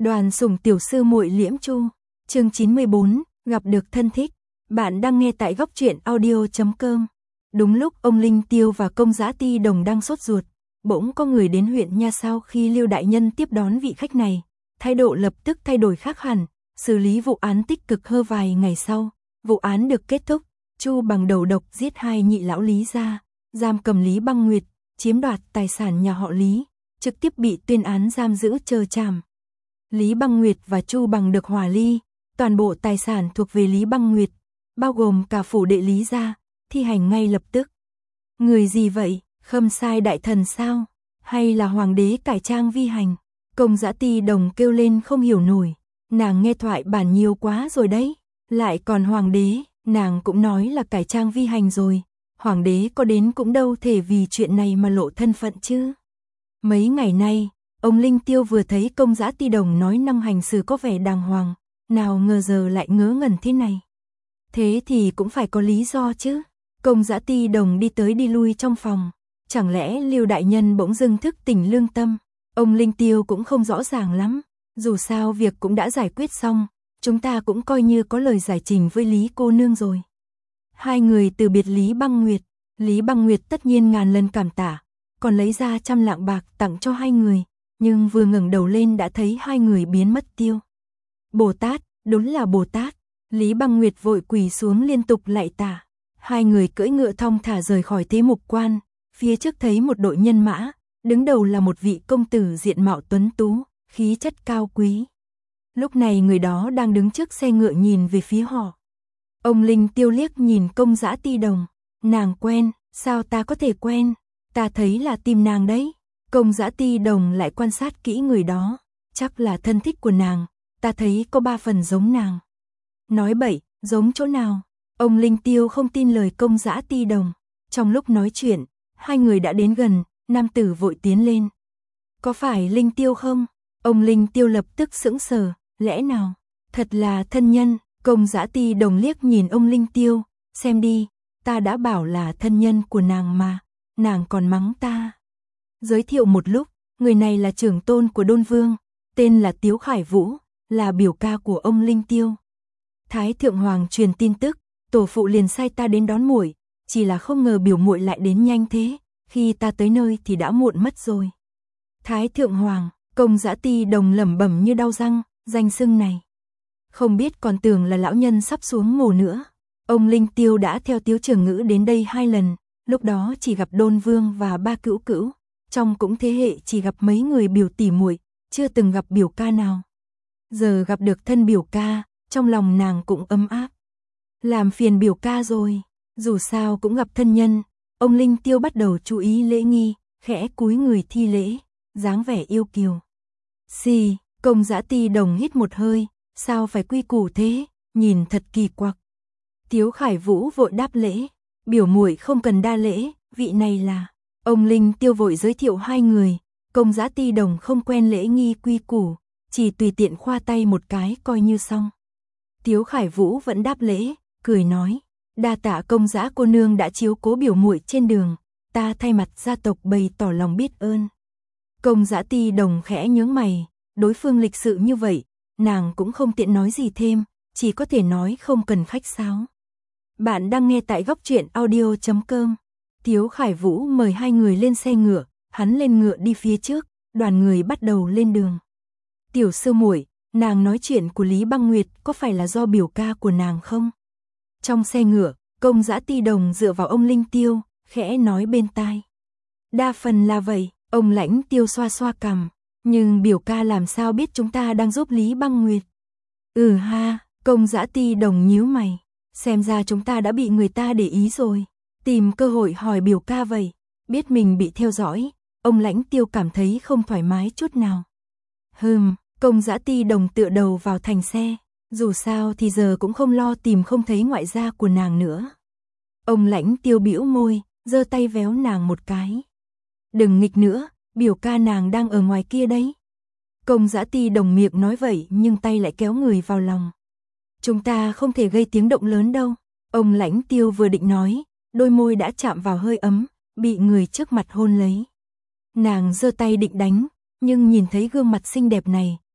Đoàn Sủng tiểu sư muội Liễm Chu, chương 94, gặp được thân thích. Bạn đang nghe tại góc truyện audio.com. Đúng lúc ông Linh Tiêu và Công Dã Ti Đồng đang sốt ruột, bỗng có người đến huyện nha. Sau khi Liêu đại nhân tiếp đón vị khách này, thái độ lập tức thay đổi khác hẳn, xử lý vụ án tích cực hơn. Vài ngày sau, vụ án được kết thúc, Chu bằng đầu độc giết hai nhị lão Lý gia, giam cầm Lý Băng Nguyệt, chiếm đoạt tài sản nhà họ Lý, trực tiếp bị tuyên án giam giữ chờ trảm. Lý Băng Nguyệt và Chu bằng được hòa ly, toàn bộ tài sản thuộc về Lý Băng Nguyệt, bao gồm cả phủ đệ Lý gia, thi hành ngay lập tức. Người gì vậy, Khâm Sai đại thần sao? Hay là hoàng đế cải trang vi hành? Công Dã Ti Đồng kêu lên không hiểu nổi, nàng nghe thoại bản nhiều quá rồi đấy, lại còn hoàng đế, nàng cũng nói là cải trang vi hành rồi, hoàng đế có đến cũng đâu thể vì chuyện này mà lộ thân phận chứ. Mấy ngày nay, ông Linh Tiêu vừa thấy Công Dã Ti Đồng nói năng hành xử có vẻ đàng hoàng, nào ngờ giờ lại ngớ ngẩn thế này. Thế thì cũng phải có lý do chứ. Công Dã Ti Đồng đi tới đi lui trong phòng, chẳng lẽ Liêu đại nhân bỗng dưng thức tỉnh lương tâm? Ông Linh Tiêu cũng không rõ ràng lắm, dù sao việc cũng đã giải quyết xong, chúng ta cũng coi như có lời giải trình với Lý cô nương rồi. Hai người từ biệt Lý Băng Nguyệt tất nhiên ngàn lần cảm tạ, còn lấy ra 100 lạng bạc tặng cho hai người, nhưng vừa ngẩng đầu lên đã thấy hai người biến mất tiêu. Bồ Tát, đúng là Bồ Tát. Lý Băng Nguyệt vội quỳ xuống liên tục lạy tạ. Hai người cưỡi ngựa thong thả rời khỏi Thế Mục Quan, phía trước thấy một đội nhân mã, đứng đầu là một vị công tử diện mạo tuấn tú, khí chất cao quý. Lúc này người đó đang đứng trước xe ngựa nhìn về phía họ. Ông Linh Tiêu liếc nhìn Công Dã Ti Đồng, nàng quen, sao ta có thể quen, ta thấy là tìm nàng đấy. Công Dã Ti Đồng lại quan sát kỹ người đó, chắc là thân thích của nàng, ta thấy có 3 phần giống nàng. Nói bậy, giống chỗ nào? Ông Linh Tiêu không tin lời Công Dã Ti Đồng. Trong lúc nói chuyện, hai người đã đến gần, nam tử vội tiến lên. Có phải Linh Tiêu không? Ông Linh Tiêu lập tức sững sờ, lẽ nào? Thật là thân nhân. Công Dã Ti Đồng liếc nhìn ông Linh Tiêu, xem đi, ta đã bảo là thân nhân của nàng mà, nàng còn mắng ta. Giới thiệu một lúc, người này là trưởng tôn của Đôn Vương, tên là Tiếu Khải Vũ, là biểu ca của ông Linh Tiêu. Thái thượng hoàng truyền tin tức, tổ phụ liền sai ta đến đón muội, chỉ là không ngờ biểu muội lại đến nhanh thế, khi ta tới nơi thì đã muộn mất rồi. Thái thượng hoàng, Công Dã Ti Đồng lẩm bẩm như đau răng, danh xưng này. Không biết còn tưởng là lão nhân sắp xuống mồ nữa. Ông Linh Tiêu đã theo Tiếu Trường Ngữ đến đây 2 lần, lúc đó chỉ gặp Đôn Vương và ba cữu cữu, trong cũng thế hệ chỉ gặp mấy người biểu tỷ muội, chưa từng gặp biểu ca nào. Giờ gặp được thân biểu ca, trong lòng nàng cũng ấm áp. Làm phiền biểu ca rồi, dù sao cũng gặp thân nhân, ông Linh Tiêu bắt đầu chú ý lễ nghi, khẽ cúi người thi lễ, dáng vẻ yêu kiều. Xì, Công Dã Ti Đồng hít một hơi, sao phải quy củ thế, nhìn thật kỳ quặc. Tiếu Khải Vũ vội đáp lễ, biểu muội không cần đa lễ, vị này là. Ông Linh Tiêu vội giới thiệu hai người, Công Dã Ti Đồng không quen lễ nghi quy củ, chỉ tùy tiện khoa tay một cái coi như xong. Tiếu Khải Vũ vẫn đáp lễ, cười nói, đa tạ Công Dã cô nương đã chiếu cố biểu muội trên đường, ta thay mặt gia tộc bày tỏ lòng biết ơn. Công Dã Ti Đồng khẽ nhướng mày, đối phương lịch sự như vậy, nàng cũng không tiện nói gì thêm, chỉ có thể nói không cần khách sáo. Bạn đang nghe tại góc truyện audio.com. Tiếu Khải Vũ mời hai người lên xe ngựa, hắn lên ngựa đi phía trước, đoàn người bắt đầu lên đường. Tiểu sư muội, nàng nói chuyện của Lý Băng Nguyệt có phải là do biểu ca của nàng không? Trong xe ngựa, Công Dã Ti Đồng dựa vào ông Linh Tiêu, khẽ nói bên tai. Đa phần là vậy, ông Lãnh Tiêu xoa xoa cằm, nhưng biểu ca làm sao biết chúng ta đang giúp Lý Băng Nguyệt? Ừ ha, Công Dã Ti Đồng nhíu mày, xem ra chúng ta đã bị người ta để ý rồi. Tìm cơ hội hỏi biểu ca vậy, biết mình bị theo dõi, ông Lãnh Tiêu cảm thấy không thoải mái chút nào. Công Dã Ti Đồng tựa đầu vào thành xe, dù sao thì giờ cũng không lo tìm không thấy ngoại gia của nàng nữa. Ông Lãnh Tiêu bĩu môi, giơ tay véo nàng một cái. Đừng nghịch nữa, biểu ca nàng đang ở ngoài kia đấy. Công Dã Ti Đồng miệng nói vậy nhưng tay lại kéo người vào lòng. Chúng ta không thể gây tiếng động lớn đâu. Ông Lãnh Tiêu vừa định nói, đôi môi đã chạm vào hơi ấm, bị người trước mặt hôn lấy. Nàng giơ tay định đánh, nhưng nhìn thấy gương mặt xinh đẹp này,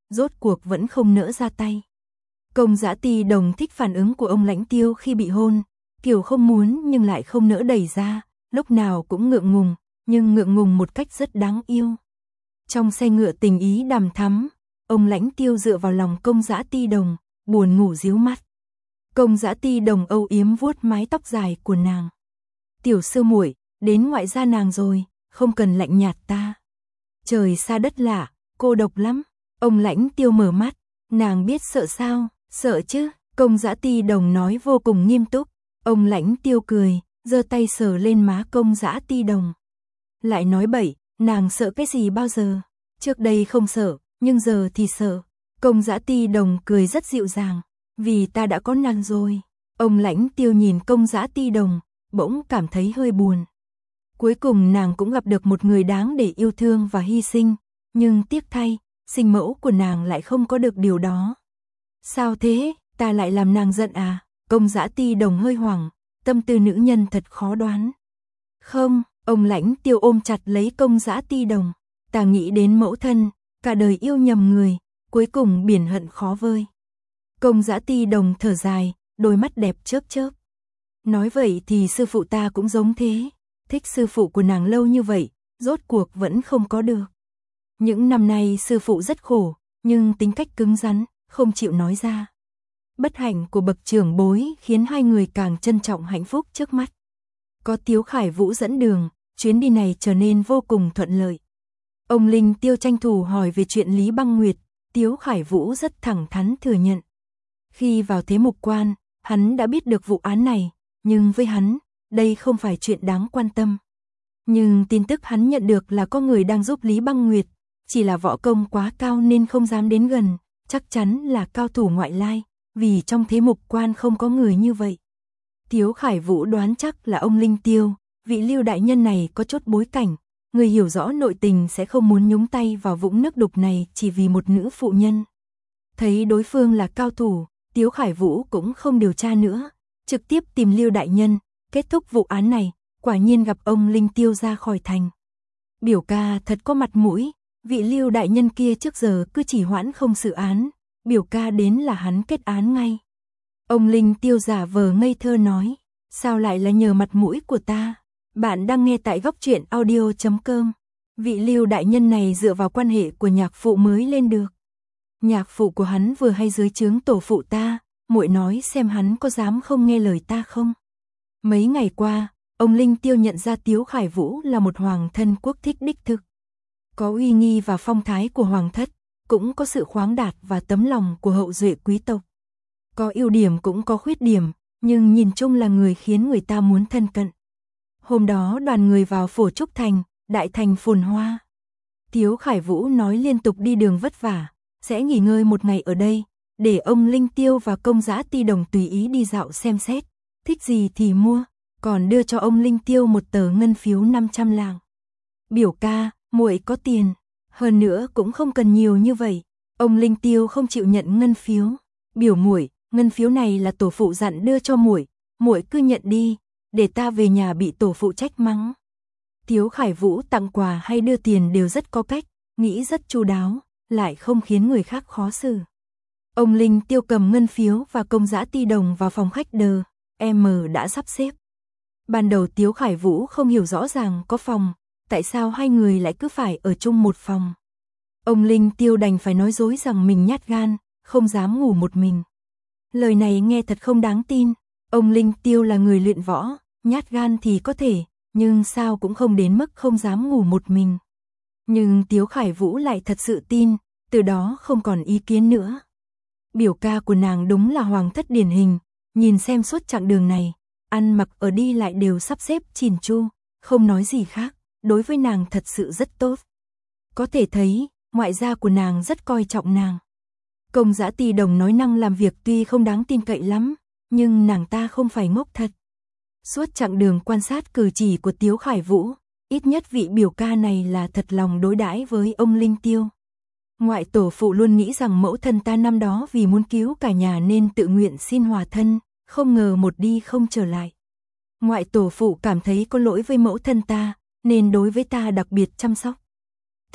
rốt cuộc vẫn không nỡ ra tay. Công Dã Ti Đồng thích phản ứng của ông Lãnh Tiêu khi bị hôn, kiểu không muốn nhưng lại không nỡ đẩy ra, lúc nào cũng ngượng ngùng, nhưng ngượng ngùng một cách rất đáng yêu. Trong xe ngựa tình ý đằm thắm, ông Lãnh Tiêu dựa vào lòng Công Dã Ti Đồng, buồn ngủ díu mắt. Công Dã Ti Đồng âu yếm vuốt mái tóc dài của nàng. Tiểu sư muội, đến ngoại gia nàng rồi, không cần lạnh nhạt ta. Trời xa đất lạ, cô độc lắm. Ông Lãnh Tiêu mở mắt, nàng biết sợ sao, sợ chứ. Công Dã Ti Đồng nói vô cùng nghiêm túc. Ông Lãnh Tiêu cười, giơ tay sờ lên má Công Dã Ti Đồng. Lại nói bậy, nàng sợ cái gì bao giờ? Trước đây không sợ, nhưng giờ thì sợ. Công Dã Ti Đồng cười rất dịu dàng, vì ta đã có nàng rồi. Ông Lãnh Tiêu nhìn Công Dã Ti Đồng, bỗng cảm thấy hơi buồn. Cuối cùng nàng cũng gặp được một người đáng để yêu thương và hy sinh, nhưng tiếc thay, sinh mẫu của nàng lại không có được điều đó. Sao thế, ta lại làm nàng giận à? Công Dã Ti Đồng hơi hoảng, tâm tư nữ nhân thật khó đoán. Không, ông Lãnh Tiêu ôm chặt lấy Công Dã Ti Đồng, ta nghĩ đến mẫu thân, cả đời yêu nhầm người, cuối cùng biển hận khó vơi. Công Dã Ti Đồng thở dài, đôi mắt đẹp chớp chớp. Nói vậy thì sư phụ ta cũng giống thế, thích sư phụ của nàng lâu như vậy, rốt cuộc vẫn không có được. Những năm nay sư phụ rất khổ, nhưng tính cách cứng rắn, không chịu nói ra. Bất hạnh của bậc trưởng bối khiến hai người càng trân trọng hạnh phúc trước mắt. Có Tiếu Khải Vũ dẫn đường, chuyến đi này trở nên vô cùng thuận lợi. Ông Linh Tiêu tranh thủ hỏi về chuyện Lý Băng Nguyệt, Tiếu Khải Vũ rất thẳng thắn thừa nhận. Khi vào Thế Mục Quan, hắn đã biết được vụ án này, nhưng với hắn, đây không phải chuyện đáng quan tâm. Nhưng tin tức hắn nhận được là có người đang giúp Lý Băng Nguyệt, chỉ là võ công quá cao nên không dám đến gần, chắc chắn là cao thủ ngoại lai, vì trong Thế Mục Quan không có người như vậy. Tiếu Khải Vũ đoán chắc là ông Linh Tiêu, vị Lưu đại nhân này có chút bối cảnh, người hiểu rõ nội tình sẽ không muốn nhúng tay vào vũng nước đục này chỉ vì một nữ phụ nhân. Thấy đối phương là cao thủ, Tiếu Khải Vũ cũng không điều tra nữa, trực tiếp tìm Lưu đại nhân, kết thúc vụ án này, quả nhiên gặp ông Linh Tiêu ra khỏi thành. Biểu ca thật có mặt mũi, vị Lưu đại nhân kia trước giờ cứ chỉ hoãn không xử án, biểu ca đến là hắn kết án ngay. Ông Linh Tiêu giả vờ ngây thơ nói, sao lại là nhờ mặt mũi của ta? Bạn đang nghe tại góc truyện audio.com. Vị Lưu đại nhân này dựa vào quan hệ của nhạc phụ mới lên được. Nhạc phụ của hắn vừa hay dưới trướng tổ phụ ta, muội nói xem hắn có dám không nghe lời ta không? Mấy ngày qua, ông Linh Tiêu nhận ra Tiếu Khải Vũ là một hoàng thân quốc thích đích thực. Có uy nghi và phong thái của hoàng thất, cũng có sự khoáng đạt và tấm lòng của hậu duệ quý tộc. Có ưu điểm cũng có khuyết điểm, nhưng nhìn chung là người khiến người ta muốn thân cận. Hôm đó đoàn người vào Phổ Trúc Thành, đại thành phồn hoa. Tiếu Khải Vũ nói liên tục đi đường vất vả, sẽ nghỉ ngơi một ngày ở đây, để ông Linh Tiêu và Công Dã Ti Đồng tùy ý đi dạo xem xét, thích gì thì mua, còn đưa cho ông Linh Tiêu một tờ ngân phiếu 500 lạng. Biểu ca, muội có tiền, hơn nữa cũng không cần nhiều như vậy. Ông Linh Tiêu không chịu nhận ngân phiếu. Biểu muội, ngân phiếu này là tổ phụ dặn đưa cho muội, muội cứ nhận đi, để ta về nhà bị tổ phụ trách mắng. Tiếu Khải Vũ tặng quà hay đưa tiền đều rất có cách, nghĩ rất chu đáo, lại không khiến người khác khó xử. Ông Linh Tiêu cầm ngân phiếu và Công Dã Ti Đồng vào phòng khách đờ, M đã sắp xếp. Ban đầu Tiếu Khải Vũ không hiểu rõ ràng có phòng, tại sao hai người lại cứ phải ở chung một phòng. Ông Linh Tiêu đành phải nói dối rằng mình nhát gan, không dám ngủ một mình. Lời này nghe thật không đáng tin, ông Linh Tiêu là người luyện võ, nhát gan thì có thể, nhưng sao cũng không đến mức không dám ngủ một mình. Nhưng Tiếu Khải Vũ lại thật sự tin, từ đó không còn ý kiến nữa. Biểu ca của nàng đúng là hoàng thất điển hình, nhìn xem suốt chặng đường này, ăn mặc ở đi lại đều sắp xếp chỉn chu, không nói gì khác, đối với nàng thật sự rất tốt. Có thể thấy, ngoại gia của nàng rất coi trọng nàng. Công Dã Ti Đồng nói năng làm việc tuy không đáng tin cậy lắm, nhưng nàng ta không phải ngốc thật. Suốt chặng đường quan sát cử chỉ của Tiếu Khải Vũ, ít nhất vị biểu ca này là thật lòng đối đãi với ông Linh Tiêu. Ngoại tổ phụ luôn nghĩ rằng mẫu thân ta năm đó vì muốn cứu cả nhà nên tự nguyện xin hòa thân, không ngờ một đi không trở lại. Ngoại tổ phụ cảm thấy có lỗi với mẫu thân ta, nên đối với ta đặc biệt chăm sóc.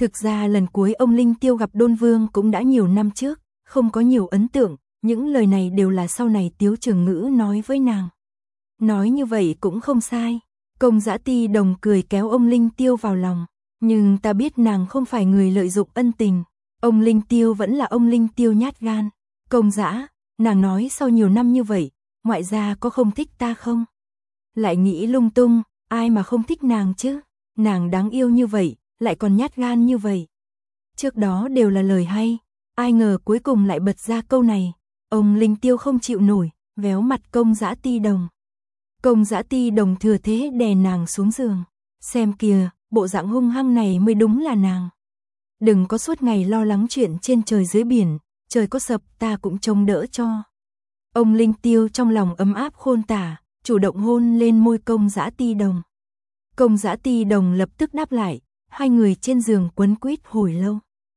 Thực ra lần cuối ông Linh Tiêu gặp Đôn Vương cũng đã nhiều năm trước, không có nhiều ấn tượng, những lời này đều là sau này Tiếu Trường Ngữ nói với nàng. Nói như vậy cũng không sai. Công Dã Ti Đồng cười kéo ông Linh Tiêu vào lòng, nhưng ta biết nàng không phải người lợi dụng ân tình. Ông Linh Tiêu vẫn là ông Linh Tiêu nhát gan. Công Dã, nàng nói sau nhiều năm như vậy, ngoại gia có không thích ta không? Lại nghĩ lung tung, ai mà không thích nàng chứ? Nàng đáng yêu như vậy, lại còn nhát gan như vậy. Trước đó đều là lời hay, ai ngờ cuối cùng lại bật ra câu này. Ông Linh Tiêu không chịu nổi, véo mặt Công Dã Ti Đồng. Công Dã Ti Đồng thừa thế đè nàng xuống giường. Xem kìa, bộ dạng hung hăng này mới đúng là nàng. Đừng có suốt ngày lo lắng chuyện trên trời dưới biển, trời có sập ta cũng trông đỡ cho. Ông Linh Tiêu trong lòng ấm áp khôn tả, chủ động hôn lên môi Công Dã Ti Đồng. Công Dã Ti Đồng lập tức đáp lại, hai người trên giường quấn quýt hồi lâu.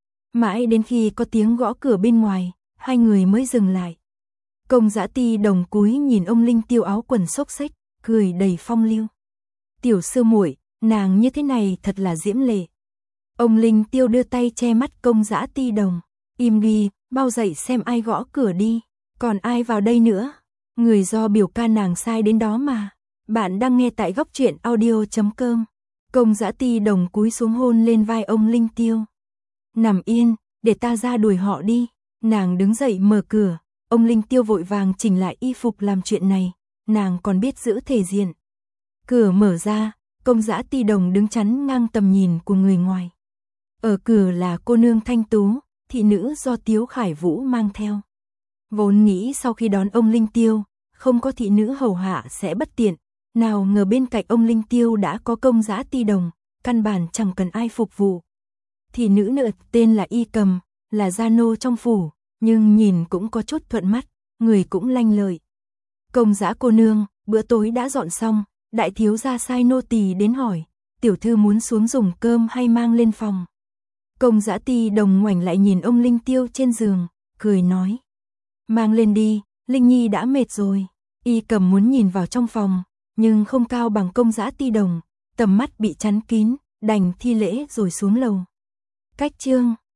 Mãi đến khi có tiếng gõ cửa bên ngoài, hai người mới dừng lại. Công Dã Ti Đồng cúi nhìn ông Linh Tiêu áo quần xốc xếch, cười đầy phong lưu. Tiểu sư muội, nàng như thế này thật là diễm lệ. Ông Linh Tiêu đưa tay che mắt Công Dã Ti Đồng. Im đi, mau dậy xem ai gõ cửa đi. Còn ai vào đây nữa? Người do biểu ca nàng sai đến đó mà. Bạn đang nghe tại góc truyện audio.com. Công Dã Ti Đồng cúi xuống hôn lên vai ông Linh Tiêu. Nằm yên, để ta ra đuổi họ đi. Nàng đứng dậy mở cửa. Ông Linh Tiêu vội vàng chỉnh lại y phục làm chuyện này. Nàng còn biết giữ thể diện. Cửa mở ra, Công Dã Ti Đồng đứng chắn ngang tầm nhìn của người ngoài. Ở cửa là cô nương Thanh Tú, thị nữ do Tiếu Khải Vũ mang theo. Vốn nghĩ sau khi đón ông Linh Tiêu, không có thị nữ hầu hạ sẽ bất tiện. Nào ngờ bên cạnh ông Linh Tiêu đã có Công Dã Ti Đồng, căn bản chẳng cần ai phục vụ. Thị nữ nữa tên là Y Cầm, là gia nô trong phủ, nhưng nhìn cũng có chút thuận mắt, người cũng lanh lợi. Công Dã cô nương, bữa tối đã dọn xong, đại thiếu gia sai nô tỳ đến hỏi, tiểu thư muốn xuống dùng cơm hay mang lên phòng. Công Dã Ti Đồng ngoảnh lại nhìn ông Linh Tiêu trên giường, cười nói. Mang lên đi, Linh Nhi đã mệt rồi. Y Cầm muốn nhìn vào trong phòng, nhưng không cao bằng Công Dã Ti Đồng, tầm mắt bị chắn kín, đành thi lễ rồi xuống lầu. Cách chương